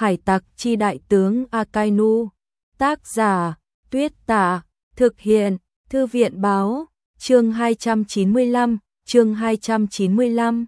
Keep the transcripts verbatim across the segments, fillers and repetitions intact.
Hải tặc chi đại tướng Akainu. Tác giả Tuyết Tả. Thực hiện Thư viện báo. Chương hai trăm chín mươi lăm. Chương hai trăm chín mươi lăm.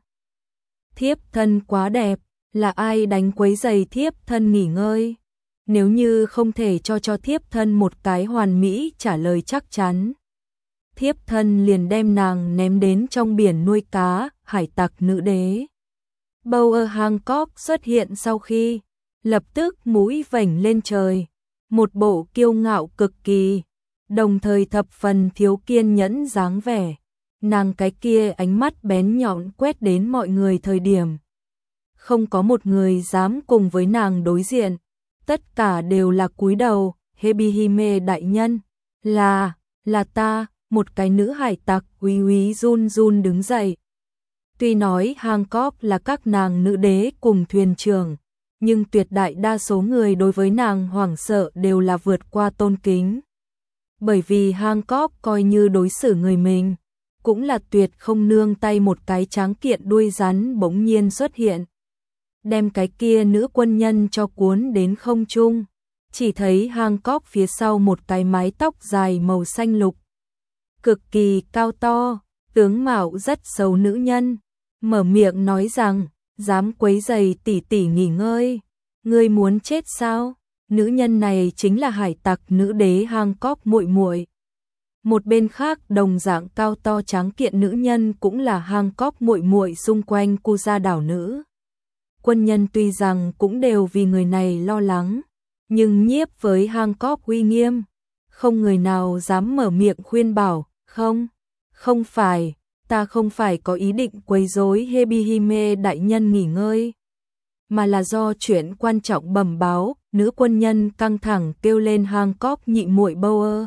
Thiếp thân quá đẹp, là ai đánh quấy giày thiếp thân nghỉ ngơi? Nếu như không thể cho cho thiếp thân một cái hoàn mỹ trả lời chắc chắn, thiếp thân liền đem nàng ném đến trong biển nuôi cá. Hải tặc nữ đế Bower Hancock xuất hiện sau khi lập tức mũi vểnh lên trời, một bộ kiêu ngạo cực kỳ, đồng thời thập phần thiếu kiên nhẫn dáng vẻ. Nàng cái kia ánh mắt bén nhọn quét đến mọi người thời điểm, không có một người dám cùng với nàng đối diện, tất cả đều là cúi đầu. Hebihime đại nhân, là, là ta. Một cái nữ hải tặc quý quý run run đứng dậy. Tuy nói Hancock là các nàng nữ đế cùng thuyền trưởng, nhưng tuyệt đại đa số người đối với nàng hoảng sợ đều là vượt qua tôn kính. Bởi vì Hancock coi như đối xử người mình, cũng là tuyệt không nương tay. Một cái tráng kiện đuôi rắn bỗng nhiên xuất hiện, đem cái kia nữ quân nhân cho cuốn đến không trung. Chỉ thấy Hancock phía sau một cái mái tóc dài màu xanh lục, cực kỳ cao to, tướng mạo rất xấu nữ nhân, mở miệng nói rằng, dám quấy giày tỷ tỷ nghỉ ngơi, ngươi muốn chết sao? Nữ nhân này chính là hải tặc nữ đế Hancock muội muội. Một bên khác đồng dạng cao to tráng kiện nữ nhân cũng là Hancock muội muội. Xung quanh Kuja đảo nữ quân nhân tuy rằng cũng đều vì người này lo lắng, nhưng nhiếp với Hancock uy nghiêm, không người nào dám mở miệng khuyên bảo. Không, không phải, ta không phải có ý định quấy rối Hebihime đại nhân nghỉ ngơi, mà là do chuyện quan trọng bẩm báo. Nữ quân nhân căng thẳng kêu lên. Hancock nhị muội Bower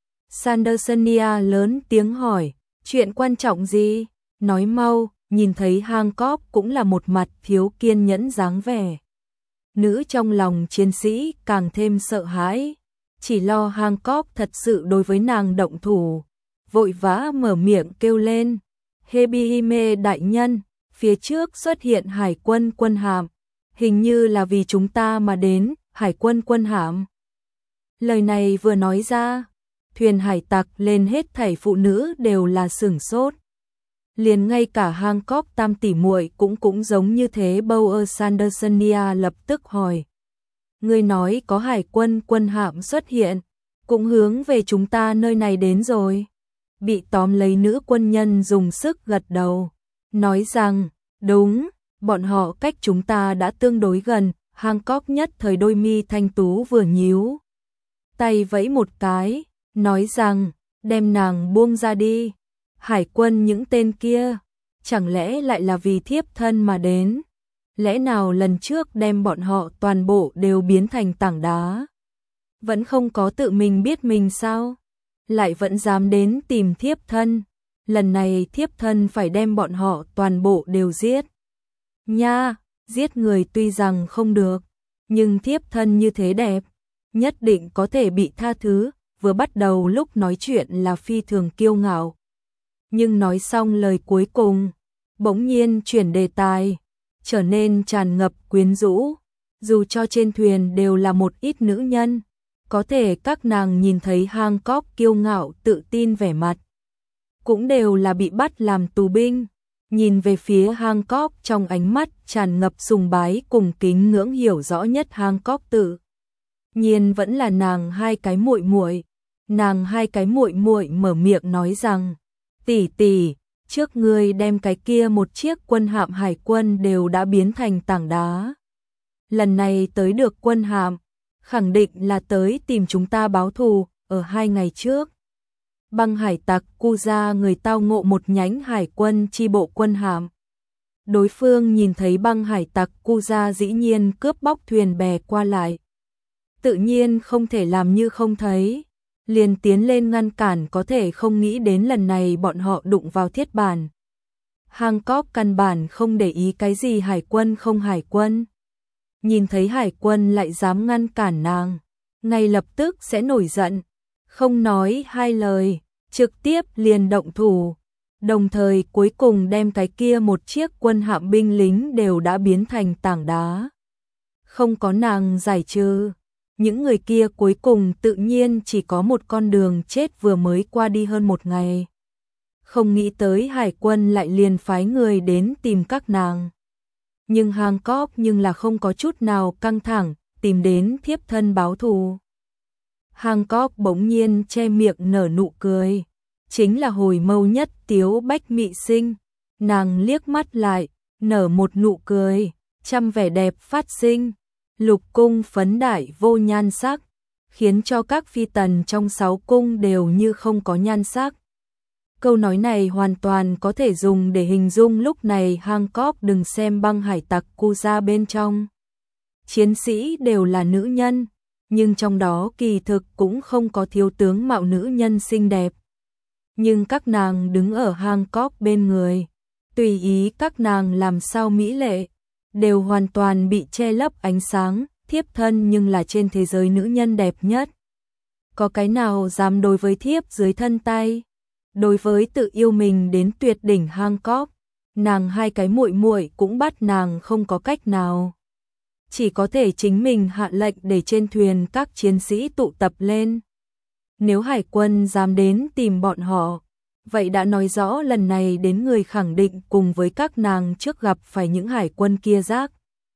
Sandersonia lớn tiếng hỏi, chuyện quan trọng gì? Nói mau. Nhìn thấy Hancock cũng là một mặt thiếu kiên nhẫn dáng vẻ, nữ trong lòng chiến sĩ càng thêm sợ hãi, chỉ lo Hancock thật sự đối với nàng động thủ, vội vã mở miệng kêu lên, Hebihime đại nhân, phía trước xuất hiện hải quân quân hạm, hình như là vì chúng ta mà đến. Hải quân quân hạm. Lời này vừa nói ra, thuyền hải tặc lên hết thảy phụ nữ đều là sửng sốt. Liền ngay cả Hancock tam tỷ muội cũng cũng giống như thế. Bower Sandersonia lập tức hỏi, ngươi nói có hải quân quân hạm xuất hiện, cũng hướng về chúng ta nơi này đến rồi? Bị tóm lấy nữ quân nhân dùng sức gật đầu, nói rằng, đúng, bọn họ cách chúng ta đã tương đối gần. Hancock nhất thời đôi mi thanh tú vừa nhíu, tay vẫy một cái, nói rằng, đem nàng buông ra đi. Hải quân những tên kia, chẳng lẽ lại là vì thiếp thân mà đến? Lẽ nào lần trước đem bọn họ toàn bộ đều biến thành tảng đá, vẫn không có tự mình biết mình sao? Lại vẫn dám đến tìm thiếp thân, lần này thiếp thân phải đem bọn họ toàn bộ đều giết. Nha, giết người tuy rằng không được, nhưng thiếp thân như thế đẹp, nhất định có thể bị tha thứ. Vừa bắt đầu lúc nói chuyện là phi thường kiêu ngạo, nhưng nói xong lời cuối cùng, bỗng nhiên chuyển đề tài, trở nên tràn ngập quyến rũ. Dù cho trên thuyền đều là một ít nữ nhân, có thể các nàng nhìn thấy Hancock kiêu ngạo tự tin vẻ mặt, cũng đều là bị bắt làm tù binh. Nhìn về phía Hancock trong ánh mắt tràn ngập sùng bái cùng kính ngưỡng, hiểu rõ nhất Hancock tự nhiên vẫn là nàng hai cái muội muội. Nàng hai cái muội muội mở miệng nói rằng, tỷ tỷ, trước ngươi đem cái kia một chiếc quân hạm hải quân đều đã biến thành tảng đá, lần này tới được quân hạm, khẳng định là tới tìm chúng ta báo thù. Ở hai ngày trước, băng hải tặc Kuja người tao ngộ một nhánh hải quân chi bộ quân hạm. Đối phương nhìn thấy băng hải tặc Kuja dĩ nhiên cướp bóc thuyền bè qua lại, tự nhiên không thể làm như không thấy, liền tiến lên ngăn cản. Có thể không nghĩ đến lần này bọn họ đụng vào thiết bản. Hancock căn bản không để ý cái gì hải quân không hải quân, nhìn thấy hải quân lại dám ngăn cản nàng, ngay lập tức sẽ nổi giận, không nói hai lời, trực tiếp liền động thủ, đồng thời cuối cùng đem cái kia một chiếc quân hạm binh lính đều đã biến thành tảng đá. Không có nàng giải trừ, những người kia cuối cùng tự nhiên chỉ có một con đường chết vừa mới qua đi hơn một ngày. Không nghĩ tới hải quân lại liền phái người đến tìm các nàng. Nhưng Hancock nhưng là không có chút nào căng thẳng, tìm đến thiếp thân báo thù. Hancock bỗng nhiên che miệng nở nụ cười. Chính là hồi mâu nhất Tiếu Bách Mị Sinh. Nàng liếc mắt lại, nở một nụ cười, trăm vẻ đẹp phát sinh. Lục cung phấn đại vô nhan sắc, khiến cho các phi tần trong sáu cung đều như không có nhan sắc. Câu nói này hoàn toàn có thể dùng để hình dung lúc này Hancock đừng xem băng hải tặc cu ra bên trong. Chiến sĩ đều là nữ nhân, nhưng trong đó kỳ thực cũng không có thiếu tướng mạo nữ nhân xinh đẹp. Nhưng các nàng đứng ở Hancock bên người, tùy ý các nàng làm sao mỹ lệ, đều hoàn toàn bị che lấp ánh sáng, thiếp thân nhưng là trên thế giới nữ nhân đẹp nhất. Có cái nào dám đối với thiếp dưới thân tay? Đối với tự yêu mình đến tuyệt đỉnh Hancock, nàng hai cái muội muội cũng bắt nàng không có cách nào. Chỉ có thể chính mình hạ lệnh để trên thuyền các chiến sĩ tụ tập lên. Nếu hải quân dám đến tìm bọn họ, vậy đã nói rõ lần này đến người khẳng định cùng với các nàng trước gặp phải những hải quân kia rác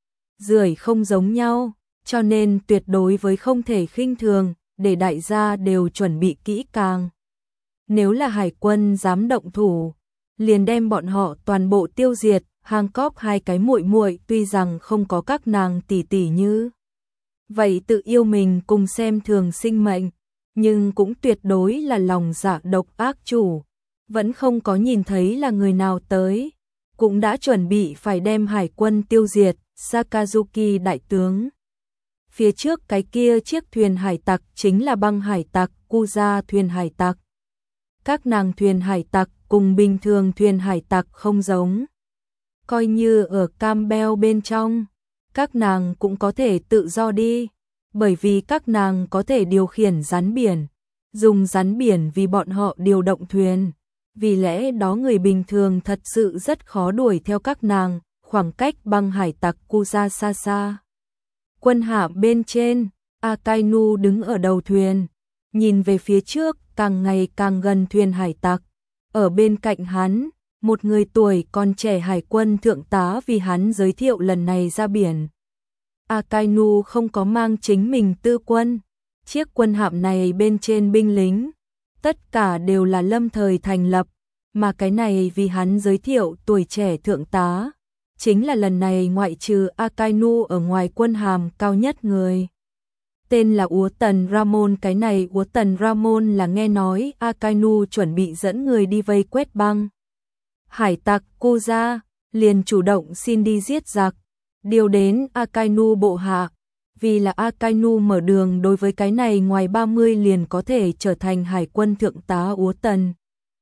rưởi không giống nhau, cho nên tuyệt đối với không thể khinh thường, để đại gia đều chuẩn bị kỹ càng. Nếu là hải quân dám động thủ, liền đem bọn họ toàn bộ tiêu diệt. Hancock hai cái muội muội tuy rằng không có các nàng tỷ tỷ như vậy tự yêu mình cùng xem thường sinh mệnh, nhưng cũng tuyệt đối là lòng dạ độc ác chủ, vẫn không có nhìn thấy là người nào tới, cũng đã chuẩn bị phải đem hải quân tiêu diệt. Sakazuki đại tướng, phía trước cái kia chiếc thuyền hải tặc chính là băng hải tặc Kuza thuyền hải tặc. Các nàng thuyền hải tặc cùng bình thường thuyền hải tặc không giống. Coi như ở Campbell bên trong, các nàng cũng có thể tự do đi, bởi vì các nàng có thể điều khiển rắn biển, dùng rắn biển vì bọn họ điều động thuyền. Vì lẽ đó người bình thường thật sự rất khó đuổi theo các nàng, khoảng cách băng hải tặc Kuza xa xa. Quân hạm bên trên, Akainu đứng ở đầu thuyền, nhìn về phía trước, càng ngày càng gần thuyền hải tặc. Ở bên cạnh hắn, một người tuổi còn trẻ hải quân thượng tá vì hắn giới thiệu lần này ra biển. Akainu không có mang chính mình tư quân, chiếc quân hạm này bên trên binh lính, tất cả đều là lâm thời thành lập, mà cái này vì hắn giới thiệu tuổi trẻ thượng tá, chính là lần này ngoại trừ Akainu ở ngoài quân hàm cao nhất người. Tên là Úa Tần Ramon, cái này Úa Tần Ramon là nghe nói Akainu chuẩn bị dẫn người đi vây quét băng hải tặc Kuza, liền chủ động xin đi giết giặc, điều đến Akainu bộ hạ, vì là Akainu mở đường đối với cái này ngoài ba mươi liền có thể trở thành hải quân thượng tá Úa Tần.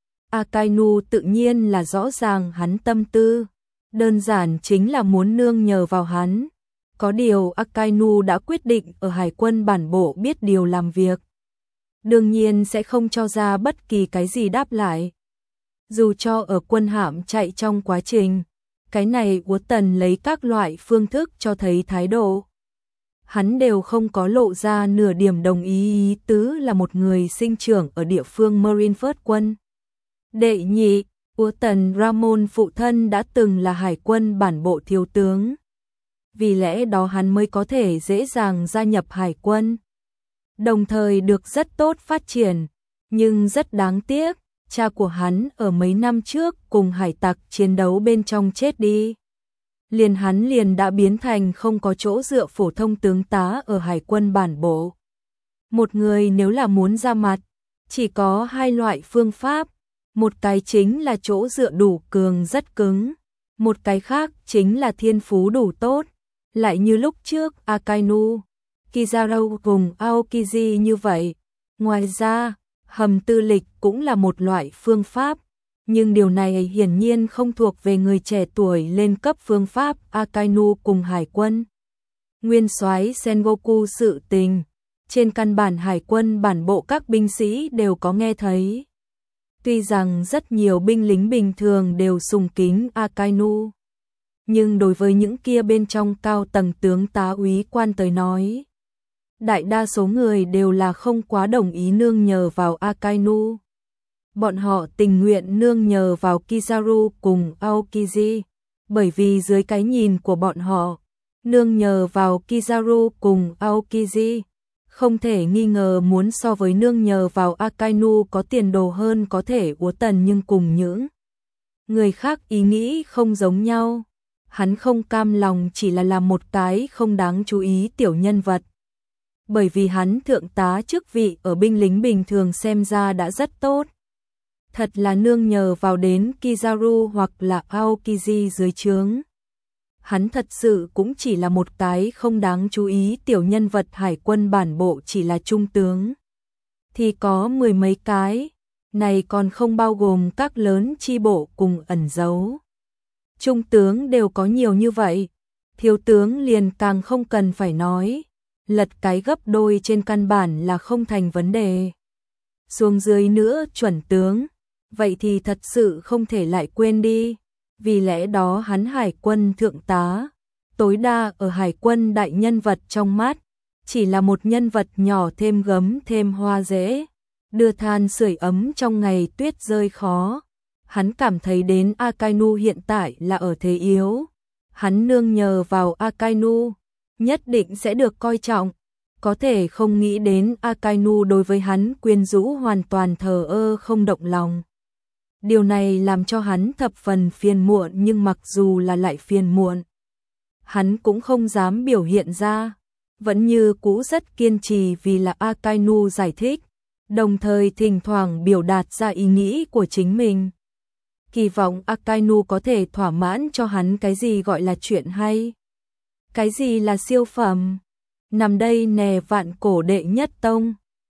Akainu tự nhiên là rõ ràng hắn tâm tư, đơn giản chính là muốn nương nhờ vào hắn. Có điều Akainu đã quyết định ở hải quân bản bộ biết điều làm việc, đương nhiên sẽ không cho ra bất kỳ cái gì đáp lại. Dù cho ở quân hạm chạy trong quá trình, cái này Úa Tần lấy các loại phương thức cho thấy thái độ. Hắn đều không có lộ ra nửa điểm đồng ý, ý tứ là một người sinh trưởng ở địa phương Marineford quân. Đệ nhị, Úa Tần Ramon phụ thân đã từng là hải quân bản bộ thiếu tướng. Vì lẽ đó hắn mới có thể dễ dàng gia nhập hải quân. Đồng thời được rất tốt phát triển, nhưng rất đáng tiếc, cha của hắn ở mấy năm trước cùng hải tặc chiến đấu bên trong chết đi. Liền hắn liền đã biến thành không có chỗ dựa phổ thông tướng tá ở hải quân bản bộ. Một người nếu là muốn ra mặt, chỉ có hai loại phương pháp, một cái chính là chỗ dựa đủ cường rất cứng, một cái khác chính là thiên phú đủ tốt. Lại như lúc trước Akainu, Kizaru cùng Aokiji như vậy. Ngoài ra, hầm tư lịch cũng là một loại phương pháp, nhưng điều này hiển nhiên không thuộc về người trẻ tuổi lên cấp phương pháp Akainu cùng hải quân. Nguyên soái Sengoku sự tình, trên căn bản hải quân bản bộ các binh sĩ đều có nghe thấy. Tuy rằng rất nhiều binh lính bình thường đều sùng kính Akainu, nhưng đối với những kia bên trong cao tầng tướng tá úy quan tới nói, đại đa số người đều là không quá đồng ý nương nhờ vào Akainu. Bọn họ tình nguyện nương nhờ vào Kizaru cùng Aokiji, bởi vì dưới cái nhìn của bọn họ, nương nhờ vào Kizaru cùng Aokiji, không thể nghi ngờ muốn so với nương nhờ vào Akainu có tiền đồ hơn có thể úa tần, nhưng cùng những người khác ý nghĩ không giống nhau. Hắn không cam lòng chỉ là làm một cái không đáng chú ý tiểu nhân vật. Bởi vì hắn thượng tá chức vị ở binh lính bình thường xem ra đã rất tốt. Thật là nương nhờ vào đến Kizaru hoặc là Aokiji dưới trướng. Hắn thật sự cũng chỉ là một cái không đáng chú ý tiểu nhân vật. Hải quân bản bộ chỉ là trung tướng thì có mười mấy cái, này còn không bao gồm các lớn chi bộ cùng ẩn giấu. Trung tướng đều có nhiều như vậy, thiếu tướng liền càng không cần phải nói, lật cái gấp đôi trên căn bản là không thành vấn đề. Xuống dưới nữa chuẩn tướng, vậy thì thật sự không thể lại quên đi, vì lẽ đó hắn hải quân thượng tá, tối đa ở hải quân đại nhân vật trong mắt, chỉ là một nhân vật nhỏ thêm gấm thêm hoa rễ, đưa than sưởi ấm trong ngày tuyết rơi khó. Hắn cảm thấy đến Akainu hiện tại là ở thế yếu, hắn nương nhờ vào Akainu, nhất định sẽ được coi trọng, có thể không nghĩ đến Akainu đối với hắn quyến rũ hoàn toàn thờ ơ không động lòng. Điều này làm cho hắn thập phần phiền muộn, nhưng mặc dù là lại phiền muộn, hắn cũng không dám biểu hiện ra, vẫn như cũ rất kiên trì vì là Akainu giải thích, đồng thời thỉnh thoảng biểu đạt ra ý nghĩ của chính mình. Kỳ vọng Akainu có thể thỏa mãn cho hắn cái gì gọi là chuyện hay, cái gì là siêu phẩm. Nằm đây nè vạn cổ đệ nhất tông,